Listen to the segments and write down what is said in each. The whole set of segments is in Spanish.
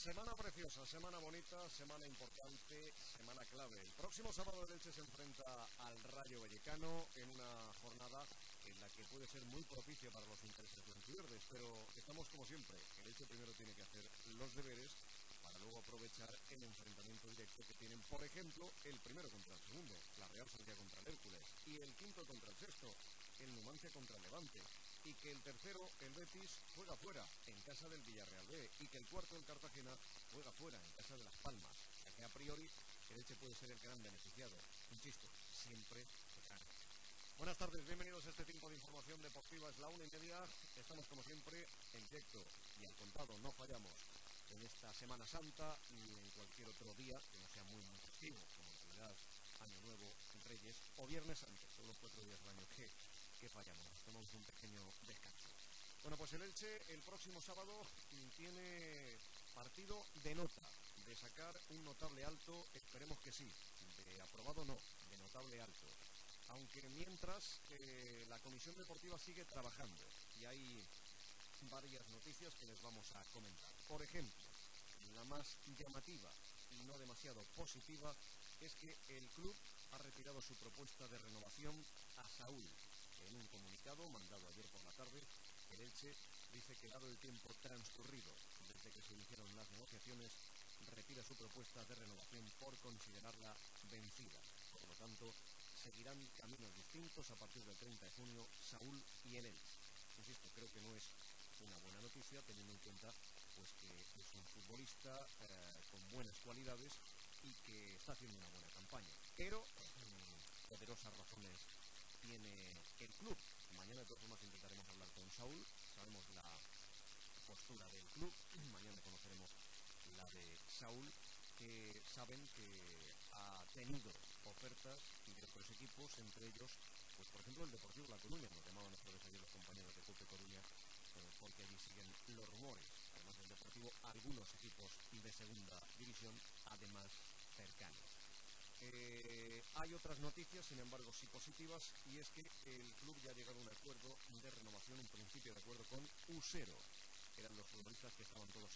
Semana preciosa, semana bonita, semana importante, semana clave. El próximo sábado el Elche se enfrenta al Rayo Vallecano en una jornada en la que puede ser muy propicia para los intereses blanquiverdes, pero estamos como siempre. El Elche primero tiene que hacer los deberes para luego aprovechar el enfrentamiento directo que tienen, por ejemplo, el primero contra el segundo, la Real Sociedad contra el Hércules, y el quinto contra el sexto, el Numancia contra el Levante, y que el tercero, el Betis, juega fuera, en casa del Villarreal B, y que el cuarto, el Cartagena, juega fuera, en casa de Las Palmas. O sea que a priori, el Elche puede ser el gran beneficiado. Insisto, siempre se gana. Buenas tardes, bienvenidos a este tiempo de información deportiva. Es la 1:30, estamos como siempre en directo y al contado, no fallamos en esta Semana Santa ni en cualquier otro día que no sea muy festivo, como Navidad, Año Nuevo, Reyes o Viernes Santo. Son los 4 días del año que fallamos, nos tomamos un pequeño descanso. Bueno, pues el Elche el próximo sábado tiene partido de nota, de sacar un notable alto, esperemos que sí, de aprobado no, de notable alto. Aunque mientras la Comisión Deportiva sigue trabajando y hay varias noticias que les vamos a comentar. Por ejemplo, la más llamativa y no demasiado positiva es que el club ha retirado su propuesta de renovación a Saúl. En un comunicado mandado ayer por la tarde, el Elche dice que dado el tiempo transcurrido desde que se iniciaron las negociaciones, retira su propuesta de renovación por considerarla vencida. Por lo tanto, seguirán caminos distintos a partir del 30 de junio Saúl y el Elche. Insisto, creo que no es una buena noticia teniendo en cuenta pues que es un futbolista con buenas cualidades y que está haciendo una buena campaña. Pero poderosas razones tiene el club. Mañana de todas formas intentaremos hablar con Saúl, sabemos la postura del club, mañana conoceremos la de Saúl, que saben que ha tenido ofertas de otros equipos, entre ellos, pues por ejemplo el Deportivo La Coruña, nos llamaban otra vez ayer los compañeros de Cope Coruña, porque allí siguen los rumores, además del Deportivo, algunos equipos de segunda división, además cercanos. Hay otras noticias, sin embargo, sí positivas, y es que el club ya ha llegado a un acuerdo de renovación, un principio de acuerdo con Usero. Eran los futbolistas que estaban todos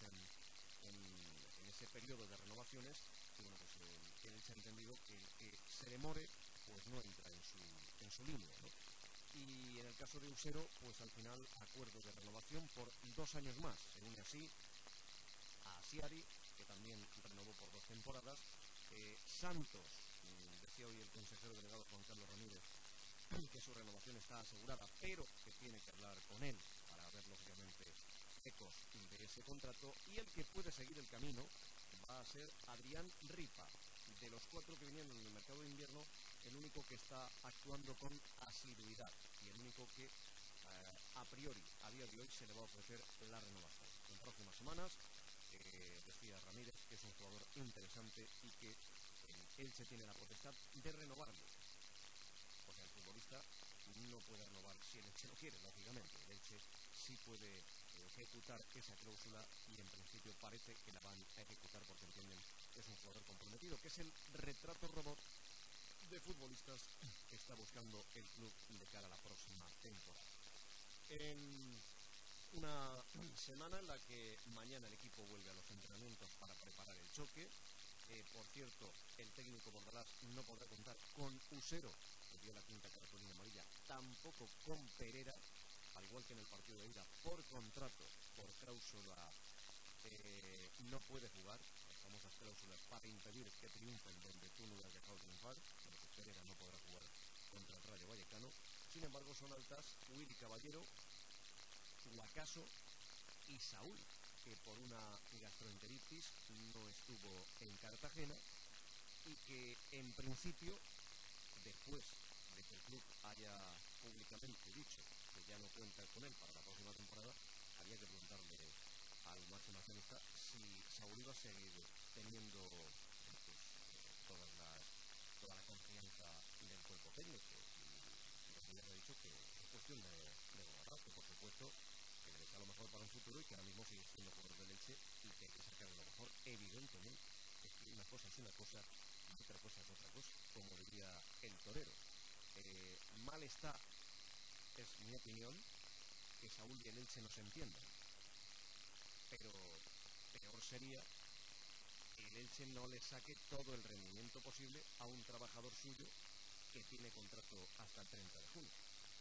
en ese periodo de renovaciones, y bueno, pues el Elche ha entendido que el que se demore, pues no entra en su línea, ¿no? Y en el caso de Usero, pues al final acuerdo de renovación por 2 años más. Se une así a Asiari, que también renovó por 2 temporadas. Santos, decía hoy el consejero delegado Juan Carlos Ramírez, que su renovación está asegurada, pero que tiene que hablar con él para ver lógicamente ecos de ese contrato. Y el que puede seguir el camino va a ser Adrián Ripa. De los 4 que vinieron en el mercado de invierno, el único que está actuando con asiduidad y el único que a priori, a día de hoy, se le va a ofrecer la renovación. En próximas semanas, decía Ramírez que es un jugador interesante y que él se tiene la potestad de renovarle. O sea, el futbolista no puede renovar si el Elche no quiere, lógicamente. El Elche sí puede ejecutar esa cláusula y en principio parece que la van a ejecutar porque entienden que es un jugador comprometido, que es el retrato robot de futbolistas que está buscando el club de cara a la próxima temporada. En una semana en la que mañana el equipo vuelve a los entrenamientos para preparar el choque. Por cierto, el técnico Bordalás no podrá contar con Usero, que dio la quinta cartulina amarilla, tampoco con Pereira, al igual que en el partido de ida, por contrato, por cláusula, no puede jugar, las famosas cláusulas para impedir que triunfen donde tú no hubieras dejado triunfar. Bueno, pues Pereira no podrá jugar contra el Rayo Vallecano. Sin embargo, son altas Willy Caballero, Guacaso y Saúl, que por una gastroenteritis no estuvo en Cartagena y que en principio, después de que el club haya públicamente dicho que ya no cuenta con él para la próxima temporada, había que preguntarle al máximo accionista si Saúl iba a seguir teniendo pues, toda la confianza del cuerpo técnico. Y el señor ha dicho que es cuestión de gobernar, que por supuesto que le desea lo mejor para un futuro y que ahora mismo sigue siendo jugador del Elche y que hay que sacar lo mejor. Evidentemente, es que una cosa es una cosa y otra cosa es otra cosa, como diría el torero. Mal está, es mi opinión, que Saúl y el Elche no se entiendan. Pero peor sería que el Elche no le saque todo el rendimiento posible a un trabajador suyo que tiene contrato hasta el 30 de junio.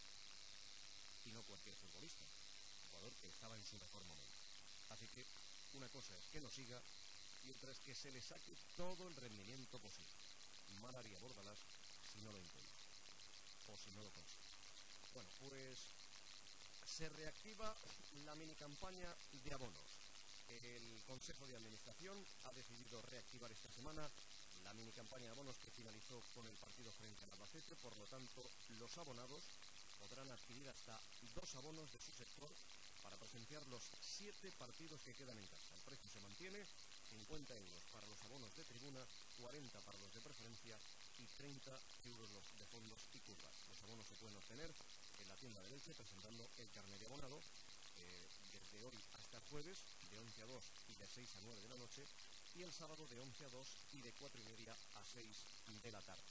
Y no cualquier futbolista, jugador que estaba en su mejor momento. Así que una cosa es que no siga y otra es que se le saque todo el rendimiento posible. Mal haría Bordalás si no lo intenta o si no lo consigue. Bueno, pues se reactiva la minicampaña de abonos. El Consejo de Administración ha decidido reactivar esta semana la minicampaña de abonos que finalizó con el partido frente al Albacete. Por lo tanto, los abonados podrán adquirir hasta 2 abonos de su sector para presenciar los 7 partidos que quedan en casa. El precio se mantiene: 50 euros para los abonos de tribuna, 40 para los de preferencia y 30 euros los de fondos y curvas. Los abonos se pueden obtener en la tienda del Elche presentando el carnet de abonado desde hoy hasta el jueves de 11 a 2 y de 6 a 9 de la noche, y el sábado de 11 a 2 y de 4 y media a 6 de la tarde.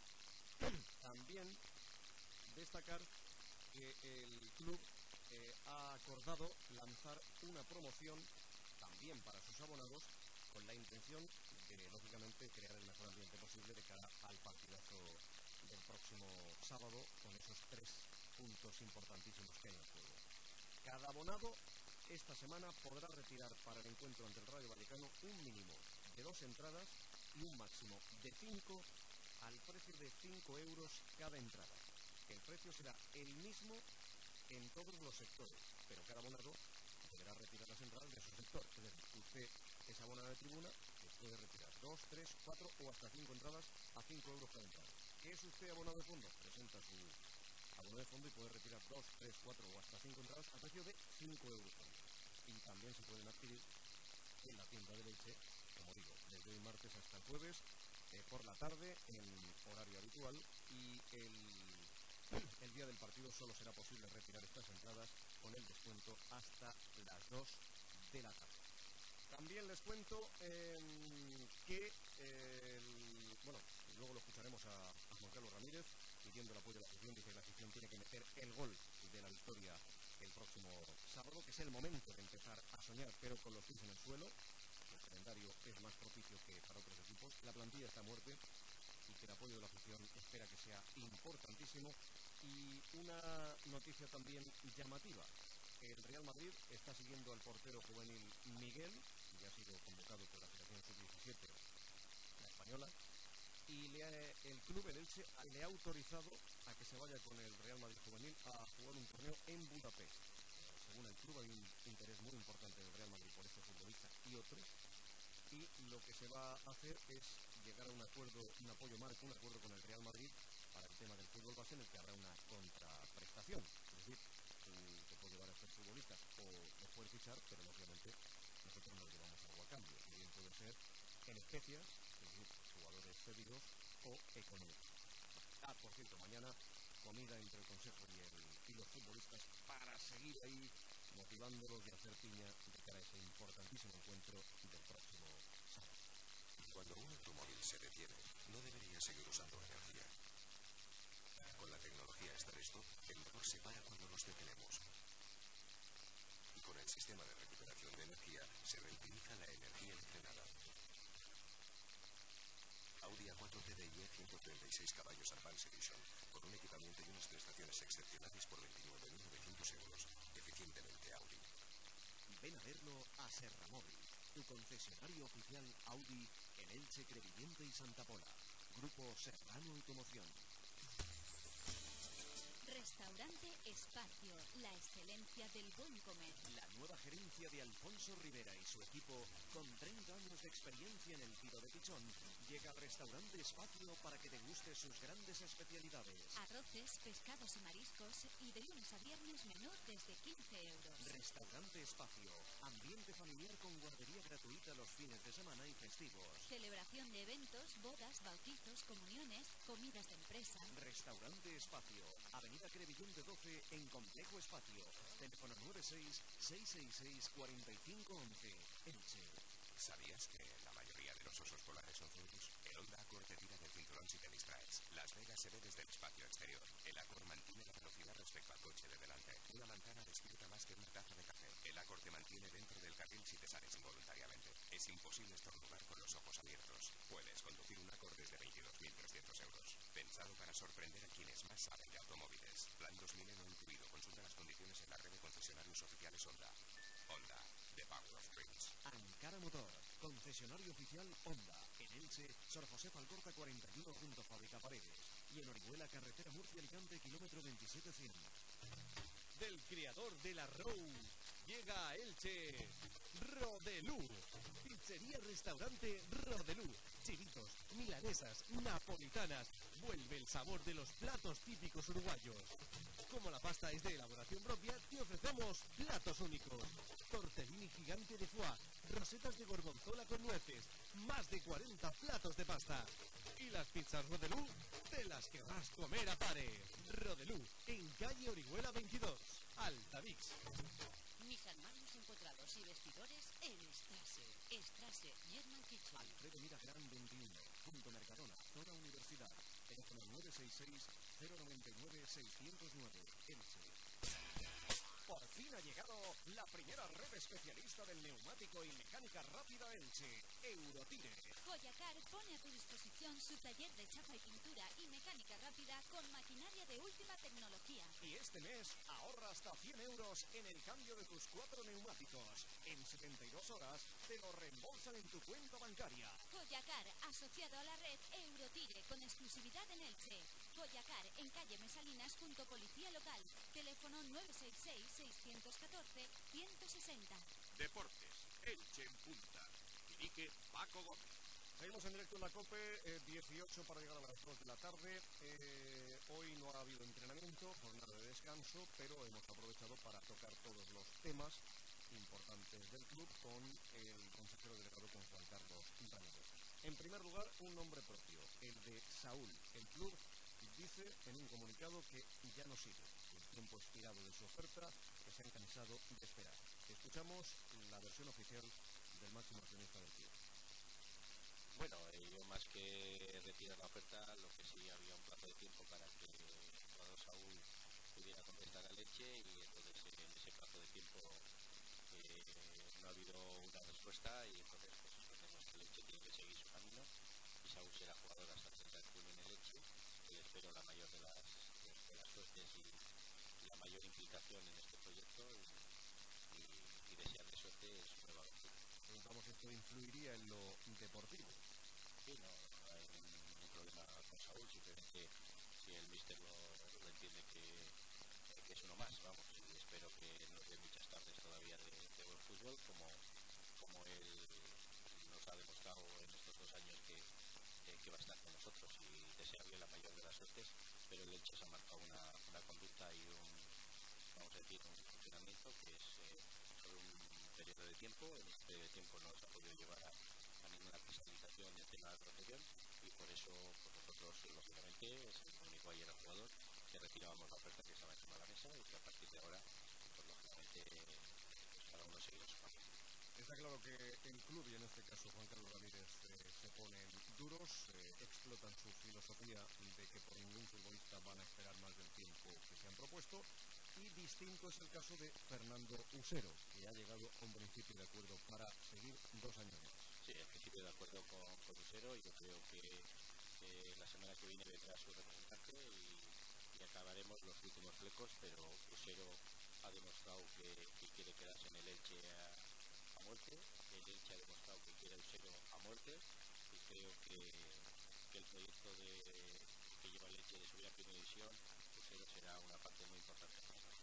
También destacar que el club ha acordado lanzar una promoción también para sus abonados con la intención de, lógicamente, crear el mejor ambiente posible de cara al partidazo del próximo sábado, con esos 3 puntos importantísimos que hay en juego. Cada abonado esta semana podrá retirar para el encuentro ante el Rayo Vallecano un mínimo de 2 entradas y un máximo de 5 al precio de 5 euros cada entrada. El precio será el mismo en todos los sectores, pero cada abonado deberá retirar las entradas de su sector. Es decir, usted es abonado de tribuna, pues puede retirar 2, 3, 4 o hasta 5 entradas a 5 euros cada entrada. ¿Qué es usted abonado de fondo? Presenta su abono de fondo y puede retirar 2, 3, 4 o hasta 5 entradas a precio de 5 euros cada entrada. Y también se pueden adquirir en la tienda de Elche, como digo, desde hoy martes hasta el jueves, por la tarde en horario habitual, y el día del partido solo será posible retirar estas entradas con el descuento hasta las 2 de la tarde. También les cuento que, bueno, luego lo escucharemos a Juan Carlos Ramírez pidiendo el apoyo de la afición. Dice que la afición tiene que meter el gol de la victoria el próximo sábado, que es el momento de empezar a soñar, pero con los pies en el suelo. El calendario es más propicio que para otros equipos. La plantilla está a muerte y que el apoyo de la afición espera que sea importantísimo. Y una noticia también llamativa: el Real Madrid está siguiendo al portero juvenil Miguel, que ha sido convocado por la Federación Sub-17, la española, y el club, el Elche, le ha autorizado a que se vaya con el Real Madrid juvenil a jugar un torneo en Budapest. Según el club, hay un interés muy importante del Real Madrid por este futbolista y otros, y lo que se va a hacer es llegar a un acuerdo, un apoyo marco, un acuerdo con el Real Madrid para el tema del fútbol base, en el que habrá una contraprestación. Es decir, tú te puedes llevar a estos futbolistas o los puedes fichar, pero obviamente nosotros nos llevamos algo a cambio. Que bien puede ser en especias, es decir, jugadores cedidos, o económicos. Por cierto, mañana comida entre el Consejo y los futbolistas para seguir ahí motivándolos y hacer piña de cara a ese importantísimo encuentro del próximo sábado. Cuando un automóvil se detiene, no debería seguir usando energía. Con la tecnología Start-Stop, el motor se para cuando nos detenemos. Y con el sistema de recuperación de energía, se reutiliza la energía enfrenada. Audi A4 TDI 136 caballos Advance Edition, con un equipamiento y unas prestaciones excepcionales por 29.900 euros. Eficientemente Audi. Ven a verlo a Serramóvil, tu concesionario oficial Audi en Elche, Crevillente y Santa Pola. Grupo Serrano Automoción. Restaurante Espacio, la excelencia del buen comer. La nueva gerencia de Alfonso Rivera y su equipo, con 30 años de experiencia en el tiro de pichón, llega al Restaurante Espacio para que deguste sus grandes especialidades. Arroces, pescados y mariscos, y de lunes a viernes menú desde 15 euros. Restaurante Espacio, ambiente familiar con guardería gratuita los fines de semana y festivos. Celebración de eventos, bodas, bautizos, comuniones, comidas de empresa. Restaurante Espacio, Avenida Crevillente 12 en Complejo Espacio. Teléfono 96-666-4511. Elche. ¿Sabías que la mayoría de los osos polares son zurdos? El Honda Accord te tira del cinturón si te distraes. Las Vegas se ve desde el espacio exterior. El Accord mantiene la velocidad respecto al coche de delante. Una manzana despierta más que una taza de café. El Accord te mantiene dentro del carril si te sales involuntariamente. Es imposible estornudar con los ojos abiertos. Puedes conducir un Accord desde 22.300 euros. Pensado para sorprender a quienes más saben de automóviles. Plan 2000 no incluido. Consulta las condiciones en la red de concesionarios oficiales Honda. Honda, the power of dreams. Ankara Motor, concesionario oficial Honda. En Elche, Sor José Falcorta 41 junto a Fábrica Paredes. Y en Orihuela, carretera Murcia-Alicante, kilómetro 27100. Del creador de la Row, llega a Elche Rodelú. Pizzería Restaurante Rodelú. Chivitos, milanesas, napolitanas. Vuelve el sabor de los platos típicos uruguayos. Como la pasta es de elaboración propia, te ofrecemos platos únicos. Tortellini gigante de foie, rosetas de gorgonzola con nueces, más de 40 platos de pasta. Y las pizzas Rodelú, te las querrás comer a pares. Rodelú, en calle Orihuela 22, Altavix. Mis armarios empotrados y vestidores en Strasse. Strasse, German Kitchen. Alfredo Mira Gran 21, punto Mercadona, zona Universidad. Teléfono 966-099-609, Elche. Por fin ha llegado la primera red especialista del neumático y mecánica rápida Elche, Eurotire. Joyacar pone a tu disposición su taller de chapa y pintura y mecánica rápida con maquinaria de última tecnología. Y este mes ahorra hasta 100 euros en el cambio de tus 4 neumáticos. En 72 horas te lo reembolsan en tu cuenta bancaria. Joyacar, asociado a la red Eurotire con exclusividad en Elche. Joyacar, en calle Mesalinas junto Policía Local. Teléfono 966-614-160. Deportes, Elche en punta. Dirige Paco Gómez. Seguimos en directo en la COPE, 18 para llegar a las 2 de la tarde. Hoy no ha habido entrenamiento, jornada de descanso, pero hemos aprovechado para tocar todos los temas importantes del club con el consejero delegado, con Juan Carlos Ramírez. En primer lugar, un nombre propio, el de Saúl. El club dice en un comunicado que ya no sigue. El tiempo expirado de su oferta, que se han cansado de esperar. Escuchamos la versión oficial del máximo accionista del club. Bueno, yo más que retirar la oferta, lo que sí había un plazo de tiempo para que el jugador Saúl pudiera contestar a Leche, y entonces en ese plazo de tiempo no ha habido una respuesta, y entonces pues entendemos que Leche tiene que seguir su camino y Saúl será jugador hasta el 30 de junio en el Leche. Le espero la mayor de las suertes y la mayor implicación en este proyecto, y desearle suerte en su nueva aventura. Preguntamos si esto influiría en lo deportivo. Sí, no hay ningún problema con Saúl, simplemente si el míster lo entiende que es uno más, vamos, y espero que nos dé muchas tardes todavía de buen fútbol, como él nos ha demostrado en estos 2 años que va a estar con nosotros, y desearle la mayor de las suertes, pero el Elche se ha marcado una conducta y vamos a decir, un funcionamiento que es sobre un periodo de tiempo. En este periodo de tiempo no se ha podido llevar a ninguna cristalización en tema de asociación, y por eso pues nosotros, lógicamente, se comunicó ayer al jugador que retirábamos la oferta que estaba encima de la mesa, y que a partir de ahora, pues lógicamente, pues cada uno seguirá su camino. Está claro que el club, y en este caso Juan Carlos Ramírez, se ponen duros, explotan su filosofía de que por ningún futbolista van a esperar más del tiempo que se han propuesto, y distinto es el caso de Fernando Usero, que ha llegado a un principio de acuerdo para seguir 2 años más. Sí, en principio de acuerdo con Usero, y yo creo que la semana que viene vendrá su representante y acabaremos los últimos flecos, pero Usero ha demostrado que quiere quedarse en el Elche a muerte. El Elche ha demostrado que quiere Usero a muerte, y creo que el proyecto que lleva el Elche de subir a primera división, Usero será una parte muy importante.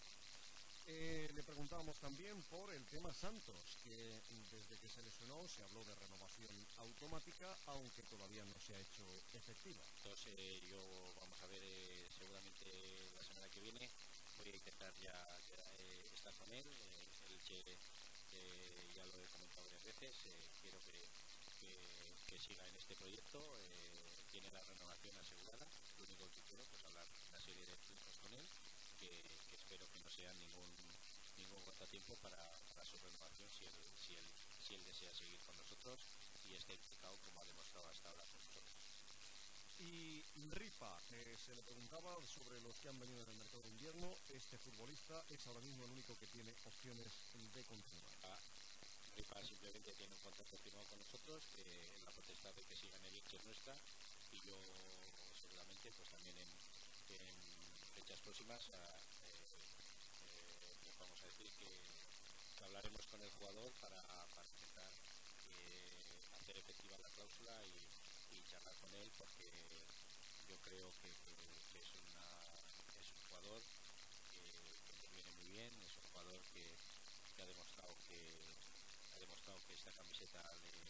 Le preguntábamos también por el tema Santos, que desde que se lesionó se habló de renovación automática, aunque todavía no se ha hecho efectiva. Entonces vamos a ver, seguramente la semana que viene voy a intentar ya estar con él. El Che, ya lo he comentado varias veces, quiero que siga en este proyecto, tiene la renovación asegurada. Lo único que quiero es hablar una serie de puntos con él, que espero que no sea ningún contratiempo para su renovación, si él desea seguir con nosotros y está implicado como ha demostrado hasta ahora con nosotros. Y Ripa, se le preguntaba sobre los que han venido en el mercado de invierno. Este futbolista es ahora mismo el único que tiene opciones de continuar. Ripa Elche tiene un contrato firmado con nosotros, la potestad de que siga en el Elche es nuestra, y yo seguramente pues también en fechas próximas pues vamos a decir que hablaremos con el jugador para intentar hacer efectiva la cláusula y charlar con él, porque yo creo que es un jugador que nos viene muy bien, es un jugador que ha demostrado que esta camiseta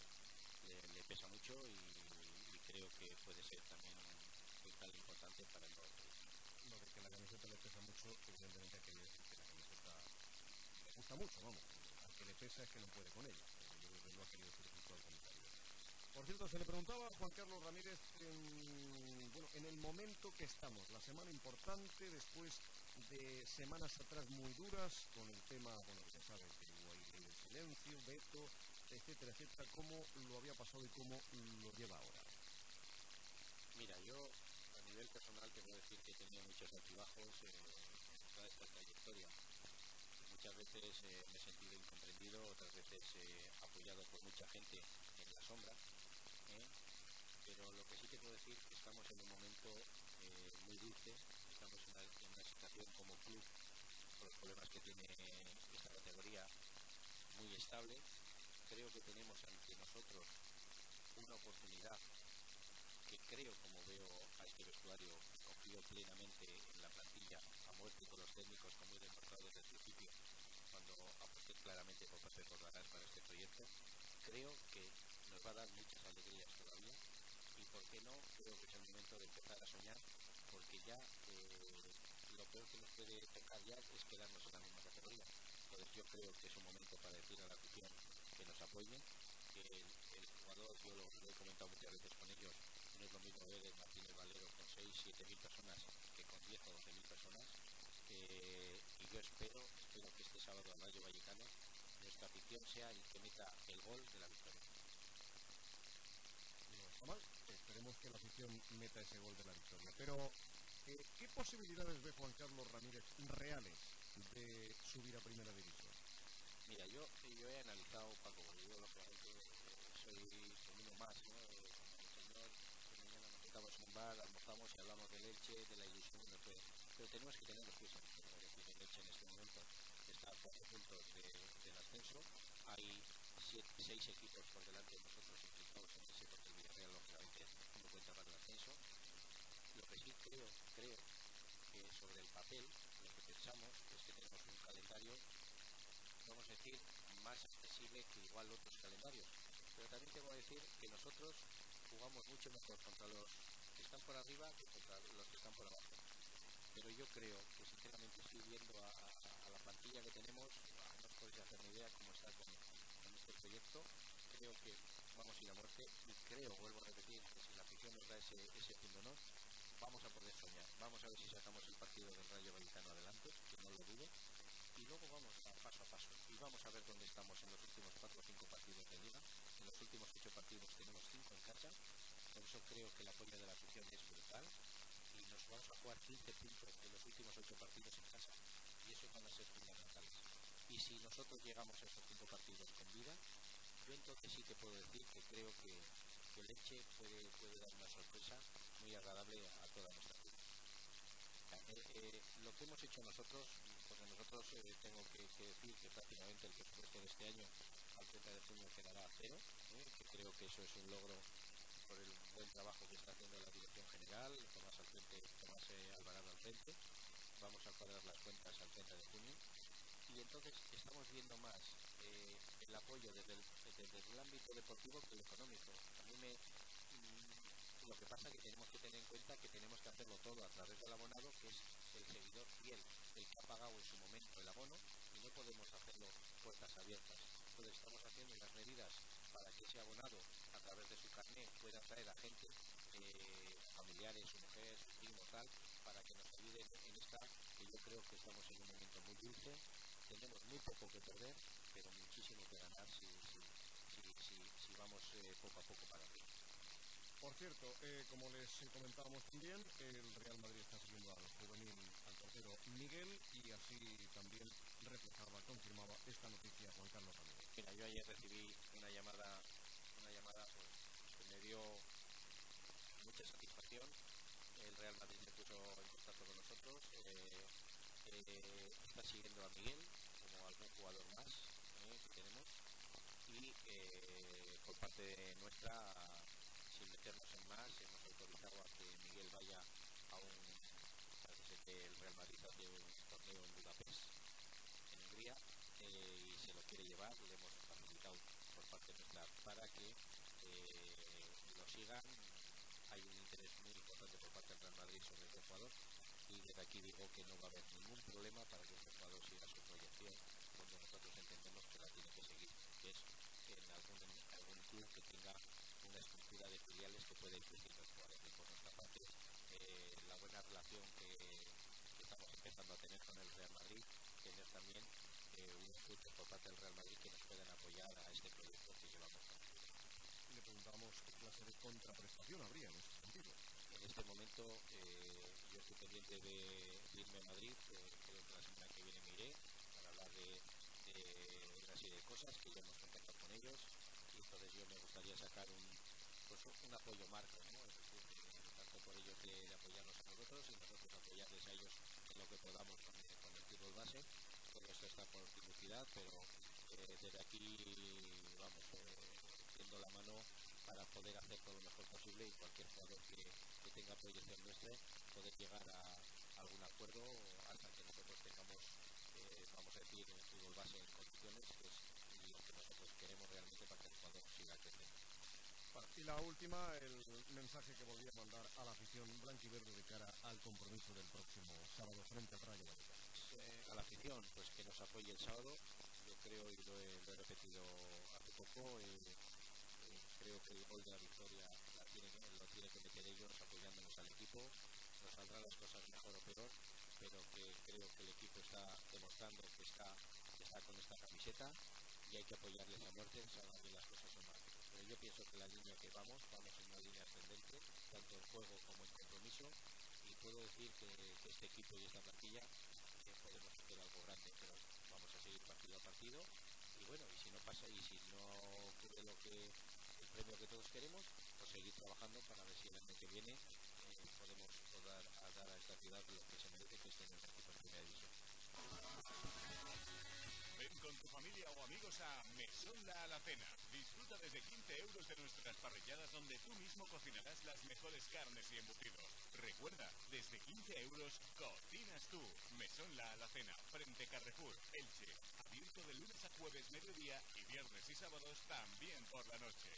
le pesa mucho, y creo que puede ser también un tal importante para el nuevo proyecto. Lo de que la camiseta le pesa mucho, evidentemente hay que decir que la camiseta le gusta mucho, vamos. Al que le pesa es que no puede con ella. Yo creo que lo ha querido decir justo al contrario. Por cierto, se le preguntaba a Juan Carlos Ramírez en el momento que estamos, la semana importante, después de semanas atrás muy duras, con el tema, ya saben, que hubo ahí ley del silencio, veto, etcétera, etcétera, ¿cómo lo había pasado y cómo lo lleva ahora? Mira, yo a nivel personal te puedo decir que he tenido muchos altibajos en toda esta trayectoria. Muchas veces me he sentido incomprendido, otras veces apoyado por mucha gente en la sombra, pero lo que sí te puedo decir es que estamos en un momento muy dulce, estamos en una situación como club, por los problemas que tiene esta categoría, muy estable. Creo que tenemos ante nosotros una oportunidad que creo, como veo a este vestuario, confío plenamente en la plantilla, a muerte con los técnicos, como he demostrado desde el principio, cuando aposté claramente por Pepe Corbalán para este proyecto. Creo que nos va a dar muchas alegrías todavía, y por qué no, creo que es el momento de empezar a soñar, porque ya lo peor que nos puede tocar ya es quedarnos en la misma categoría. Entonces yo creo que es un momento para decir a la afición que nos apoyen, que el jugador, yo lo he comentado muchas veces con ellos, no es lo mismo ver el Martínez Valero con 6-7 mil personas que con 10 o 12 mil personas, y yo espero que este sábado al Rayo Vallecano nuestra afición sea el que meta el gol de la victoria. No está mal, esperemos que la afición meta ese gol de la victoria, pero ¿qué posibilidades ve Juan Carlos Ramírez reales de subir a primera división? Mira, yo he analizado, Paco, porque yo lógicamente soy uno más, ¿no? Como el señor, que mañana nos sentamos en un bar, almorzamos y hablamos del Elche, de la ilusión, pero tenemos que tener los pies en el suelo. Es decir, el Elche en este momento está a 4 puntos del ascenso, hay 6 equipos por delante de nosotros implicados en ese, porque el Villarreal lógicamente no cuenta para el ascenso. Lo que sí creo que sobre el papel, lo que pensamos es que tenemos un calendario, vamos a decir, más accesible que igual otros calendarios. Pero también tengo que decir que nosotros jugamos mucho mejor contra los que están por arriba que contra los que están por abajo. Pero yo creo que sinceramente, estoy viendo a la plantilla que tenemos, no os podéis hacer una idea cómo está con este proyecto. Creo que vamos a ir a muerte, y creo, vuelvo a repetir, que si la afición nos da ese pundonor, vamos a poder soñar. Vamos a ver si sacamos el partido del Rayo Vallecano adelante, que no lo dudo, y luego vamos a paso a paso y vamos a ver dónde estamos en los últimos 4 o 5 partidos de liga. En los últimos 8 partidos tenemos 5 en casa, por eso creo que el apoyo de la afición es brutal, y nos vamos a jugar 15 puntos de los últimos 8 partidos en casa, y eso van a ser fundamentales. Y si nosotros llegamos a esos 5 partidos con vida, yo entonces sí te puedo decir que creo que el Elche puede dar una sorpresa muy agradable a toda nuestra vida. Lo que hemos hecho nosotros, porque nosotros tengo que decir que prácticamente el presupuesto de este año al 30 de junio quedará a cero, que creo que eso es un logro por el buen trabajo que está haciendo la dirección general, Tomás Alvarado al frente. Vamos a cuadrar las cuentas al 30 de junio, y entonces estamos viendo más el apoyo desde el ámbito deportivo que el económico. Lo que pasa es que tenemos que tener en cuenta que tenemos que hacerlo todo a través del abonado, que es el seguidor fiel, el que ha pagado en su momento el abono, y no podemos hacerlo puertas abiertas. Entonces estamos haciendo unas medidas para que ese abonado, a través de su carnet, pueda traer a gente, familiares, su mujer, su primo, tal, para que nos ayuden en esta, que yo creo que estamos en un momento muy dulce. Tenemos muy poco que perder, pero muchísimo que ganar si vamos poco a poco para arriba. Por cierto, como les comentábamos también, el Real Madrid está siguiendo al juvenil, al portero Miguel, y así también reflejaba, confirmaba esta noticia Juan Carlos Ramírez. Mira, yo ayer recibí una llamada pues, que me dio mucha satisfacción. El Real Madrid se puso en contacto con nosotros. Está siguiendo a Miguel como algún jugador más que tenemos. Y por parte nuestra, sin meternos en más, hemos autorizado a que Miguel vaya a parece ser que el Real Madrid hace un torneo en Budapest, en Hungría, y se lo quiere llevar. Le hemos facilitado por parte nuestra para que lo sigan. Hay un interés muy importante por parte del Real Madrid sobre este jugador, y desde aquí digo que no va a haber ningún problema para que este jugador siga su proyección donde nosotros entendemos que la tiene que seguir, que es en algún club que tenga una estructura de filiales que pueda ir creciendo el jugador. Y por nuestra parte, la buena relación que estamos empezando a tener con el Real Madrid, tener también unos clubes por parte del Real Madrid que nos puedan apoyar a este proyecto que llevamos con el Madrid. Le preguntamos qué clase de contraprestación habría en ese sentido. En este momento yo estoy pendiente de irme a Madrid, creo que la semana que viene me iré para hablar de una serie de cosas que ya hemos contactado con ellos, y entonces yo me gustaría sacar un apoyo marco, ¿no? Es decir, tanto por ellos de apoyarnos a nosotros y nosotros apoyarles a ellos en lo que podamos con el fútbol base. Todo esto está por publicidad, pero desde aquí vamos tiendo la mano para poder hacer todo lo mejor posible, y cualquier jugador que tenga proyección nuestra poder llegar a algún acuerdo hasta que nosotros tengamos, vamos a decir, el fútbol base en condiciones, que es lo que nosotros queremos realmente para que el jugador siga creciendo. Bueno, y la última, el mensaje que volví a mandar a la afición blanquiverde de cara al compromiso del próximo sábado frente al Rayo Vallecano. A la afición, pues que nos apoye el sábado. Yo creo, y lo he repetido hace poco, creo que el gol de la victoria lo tiene que meter ellos apoyándonos al equipo. Nos saldrán las cosas mejor o peor, pero que creo que el equipo está demostrando que está con esta camiseta, y hay que apoyarles a muerte, salgan bien las cosas o mal. Pero yo pienso que la línea que vamos en una línea ascendente, tanto en juego como en compromiso, y puedo decir que este equipo y esta plantilla podemos hacer algo grande, pero vamos a seguir partido a partido. Y bueno, y si no pasa, y si no ocurre el premio que todos queremos, pues seguir trabajando para ver si el año que viene podemos dar a esta ciudad lo que se merece, que es tener un equipo en primera división. Ven con tu familia o amigos a Mesón La Alacena. Disfruta desde 15 euros de nuestras parrilladas, donde tú mismo cocinarás las mejores carnes y embutidos. Recuerda, desde 15 euros cocinas tú. Mesón La Alacena, frente Carrefour, Elche. Abierto de lunes a jueves mediodía y viernes y sábados también por la noche.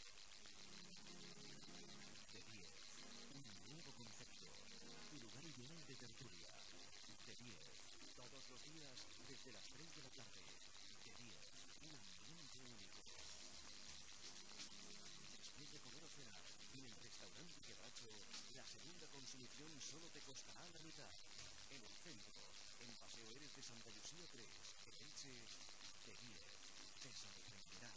De 10, un nuevo concepto. Lugar ideal de tertulia. De 10, todos los días desde las 3 de la tarde. De 10, un ambiente único. Después de comer o cenar, en el restaurante Quebracho, la segunda consumición solo te costará la mitad. En el centro, en Paseo Eres de Santa Lucía 3, en Elche, de 10, te sorprenderá.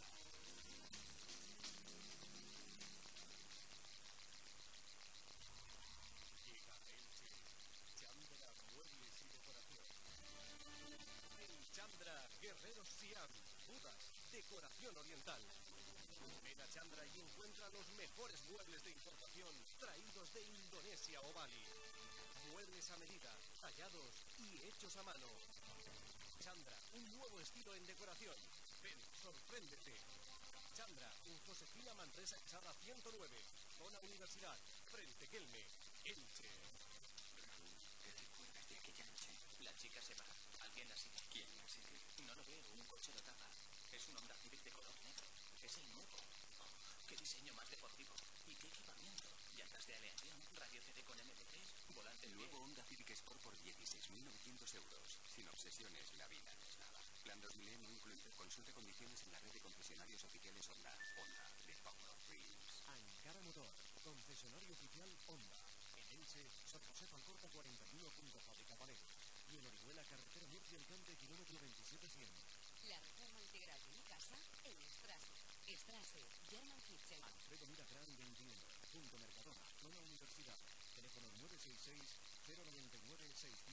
Llega a Elche Chandra Muebles y Decoración. En Chandra, Guerreros Siam, Budas, decoración oriental. Ven a Chandra y encuentra los mejores muebles de importación traídos de Indonesia o Bali. Muebles a medida, tallados y hechos a mano. Chandra, un nuevo estilo en decoración. Ven, sorpréndete. Chandra, en Josefina Manresa Echada 109, zona Universidad, frente Kelme, Elche. ¿Qué recuerdas de aquella noche? La chica se va. Alguien la sigue. ¿Quién la sigue? No lo veo. Un coche lo tapa. Es un Honda Civic de color negro. Es el nuevo. Oh, qué diseño más deportivo. ¿Y qué equipamiento? Llantas de aleación, radio CD con MP3, volante El nuevo Honda Civic Sport por 16.900 euros. Sin obsesiones, la vida no es nada. Plan 2000 incluido. Consulta condiciones en la red de concesionarios oficiales Honda. Honda, de Power of Dreams. Ankara Motor, concesionario oficial Honda. En Elche, San José Alcorta 41 junto a Fábrica Paredes. Y en Orihuela, carretera Murcia-Alicante, kilómetro 27-100. La reforma integral de mi casa en Strasse. Strasse, German Kitchen. Alfredo Mira Gran 21, punto Mercadona, zona Universidad. Teléfono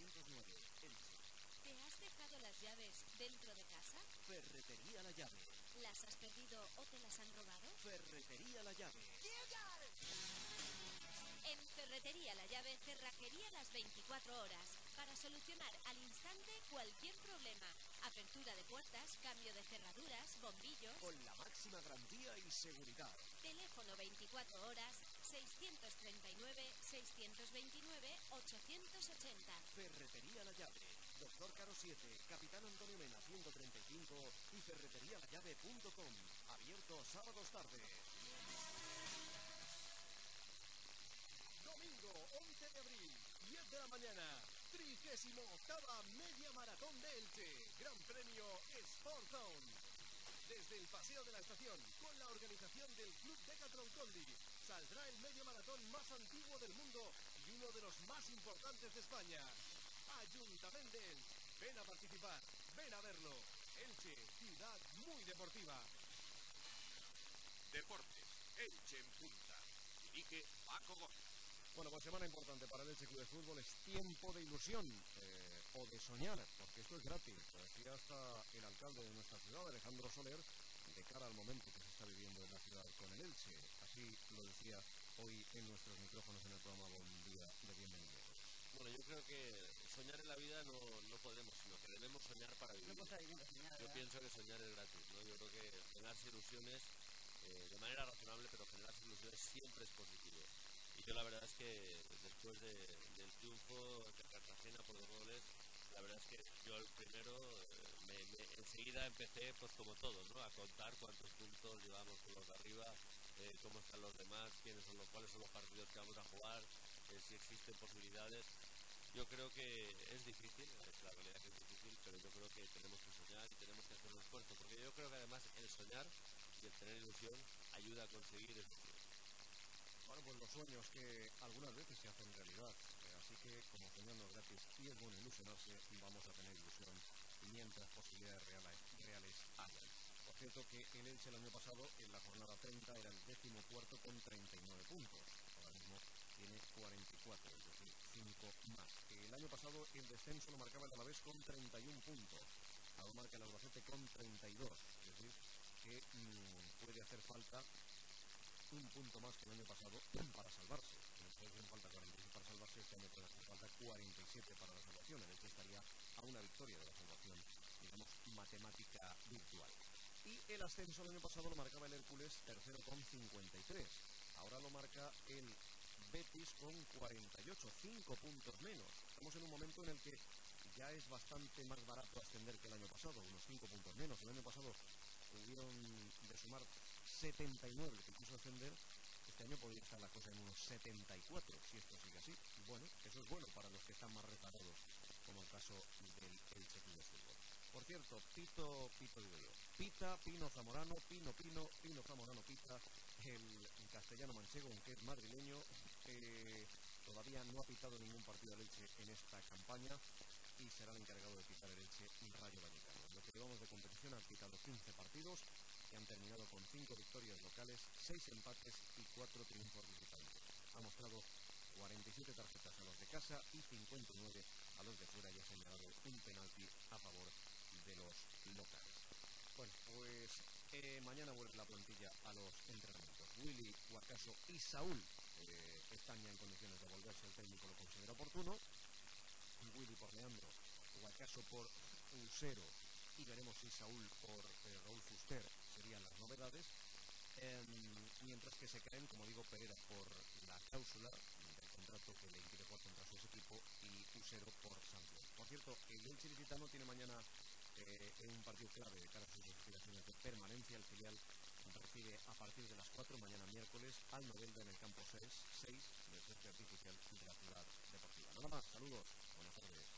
966-099-609, Elche. ¿Te has dejado las llaves dentro de casa? Ferretería La Llave, ¿Las has perdido o te las han robado? Ferretería La Llave. En Ferretería La Llave, cerrajería las 24 horas para solucionar al instante cualquier problema. Apertura de puertas, cambio de cerraduras, bombillos. Con la máxima garantía y seguridad. Teléfono 24 horas 639-629-880. Ferretería La Llave. Doctor Caro 7, Capitán Antonio Mena 135 y ferreterialallave.com. Abierto sábados tarde. Domingo 11 de abril, 10 de la mañana, 38ª Media Maratón de Elche. Gran Premio Sport Zone. Desde el Paseo de la Estación, con la organización del Club Decathlon Coldi, saldrá el medio maratón más antiguo del mundo y uno de los más importantes de España. Ayuntamiento de Elche, ven a participar, ven a verlo. Elche, ciudad muy deportiva. Deportes, Elche en punta. Dirige Paco Gómez. Bueno, pues semana importante para el Elche Club de Fútbol. Es tiempo de ilusión o de soñar, porque esto es gratis. Lo decía hasta el alcalde de nuestra ciudad, Alejandro Soler, de cara al momento que se está viviendo en la ciudad con el Elche. Así lo decía hoy en nuestros micrófonos en el programa Buen Día de Bienvenidos. Bueno, yo creo que soñar en la vida no podemos, sino que debemos soñar para vivir. Yo pienso que soñar es gratis, ¿no? Yo creo que generarse ilusiones de manera razonable, pero generarse ilusiones siempre es positivo. Y yo la verdad es que después del triunfo de Cartagena por 2 goles, la verdad es que yo el primero enseguida empecé, pues como todos, ¿no? A contar cuántos puntos llevamos con los de arriba, cómo están los demás, cuáles son los partidos que vamos a jugar, si existen posibilidades. Yo creo que es difícil, es la realidad que es difícil, pero yo creo que tenemos que soñar y tenemos que hacer un esfuerzo, porque yo creo que además el soñar y el tener ilusión ayuda a conseguir el sueño. Bueno, pues los sueños que algunas veces se hacen realidad. Así que, como soñando es gratis y es bueno ilusionarse, vamos a tener ilusión mientras posibilidades reales hayan. Por cierto que el Elche el año pasado, en la jornada 30, era el 14º con 39 puntos. Ahora mismo tiene 44, es decir, 5 más. El año pasado el descenso lo marcaba el Alavés con 31 puntos. Ahora marca el Albacete con 32. Es decir, que puede hacer falta un punto más que el año pasado para salvarse. Después hacen falta 46 para salvarse, este año puede hacer falta 47 para la salvación. El Elche estaría a una victoria de la salvación, digamos, matemática virtual. Y el ascenso el año pasado lo marcaba el Hércules, tercero con 53. Ahora lo marca el Betis con 48, 5 puntos menos. Estamos en un momento en el que ya es bastante más barato ascender que el año pasado, unos 5 puntos menos. El año pasado hubieron de sumar 79 que quiso ascender. Este año podría estar la cosa en unos 74, si esto sigue así. Bueno, eso es bueno para los que están más rezagados, como el caso del Elche Club de Fútbol. Por cierto, Pito digo yo. Pita, Pino Zamorano, Pino Zamorano, Pita, el castellano manchego, aunque es madrileño, todavía no ha pitado ningún partido del Elche en esta campaña y será el encargado de pitar el Elche Rayo Vallecano. Lo que llevamos de competición, han pitado 15 partidos que han terminado con 5 victorias locales, 6 empates y 4 triunfos visitantes. Ha mostrado 47 tarjetas a los de casa y 59 a los de fuera y ha señalado un penalti a favor de los locales. Bueno, pues mañana vuelve la plantilla a los entrenamientos. Willy, Guacaso y Saúl están ya en condiciones de volver si el técnico lo considera oportuno. Willy por Leandro, Guacaso por Usero y veremos si Saúl por Raúl Fuster serían las novedades. Mientras que se caen, como digo, Pereira por la cláusula del contrato que le impide jugar contra su equipo y Usero por sanción. Por cierto, el Elche Licitano tiene mañana un partido clave de cara a sus aspiraciones de permanencia. El filial recibe a partir de las 4 mañana miércoles al Novelda en el campo 6 del césped artificial de la ciudad deportiva. Nada más, saludos, buenas tardes.